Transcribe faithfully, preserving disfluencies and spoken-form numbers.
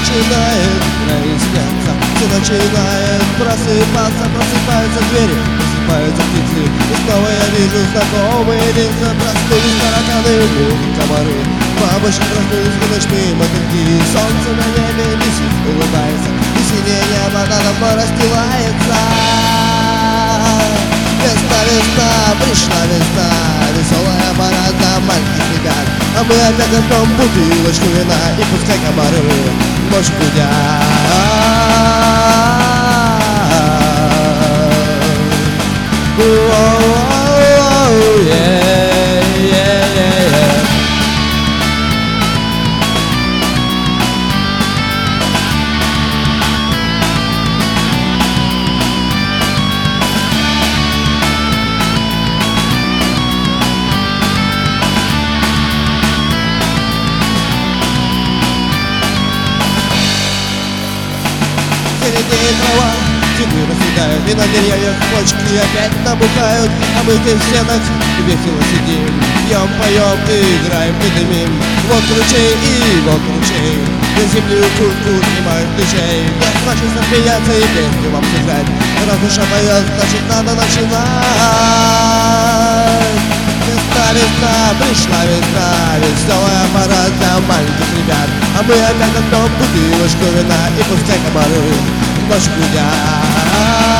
начинает проясняться, все начинает просыпаться, просыпаются двери, просыпаются птицы, и снова я вижу знакомые лица. Проснулись тараканы, мухи, комары, бабочки проснулись в ночные мотыльки. Солнце на небе висит, улыбается, и синее небо надо мной расстилается. Весна, весна, пришла весна, веселая пора для маленьких ребят. А мы опять возьмем бутылочку вина, и пускай комары ночь гудят. Зеленеет трава, цветы расцветают, и на деревьях почки опять набухают. А мы здесь все ночь весело сидим, пьем, поем, играем и дымим. Вот ручей и вот ручей, на землю куртку снимают ключей. Я хочется смеяться и песню вам сыграть, раз душа поет, значит надо начинать. Весна, весна, пришла весна, веселая пора для маленьких ребят. А мы опять возьмем бутылочку вина, и пускай комары ночь гудят.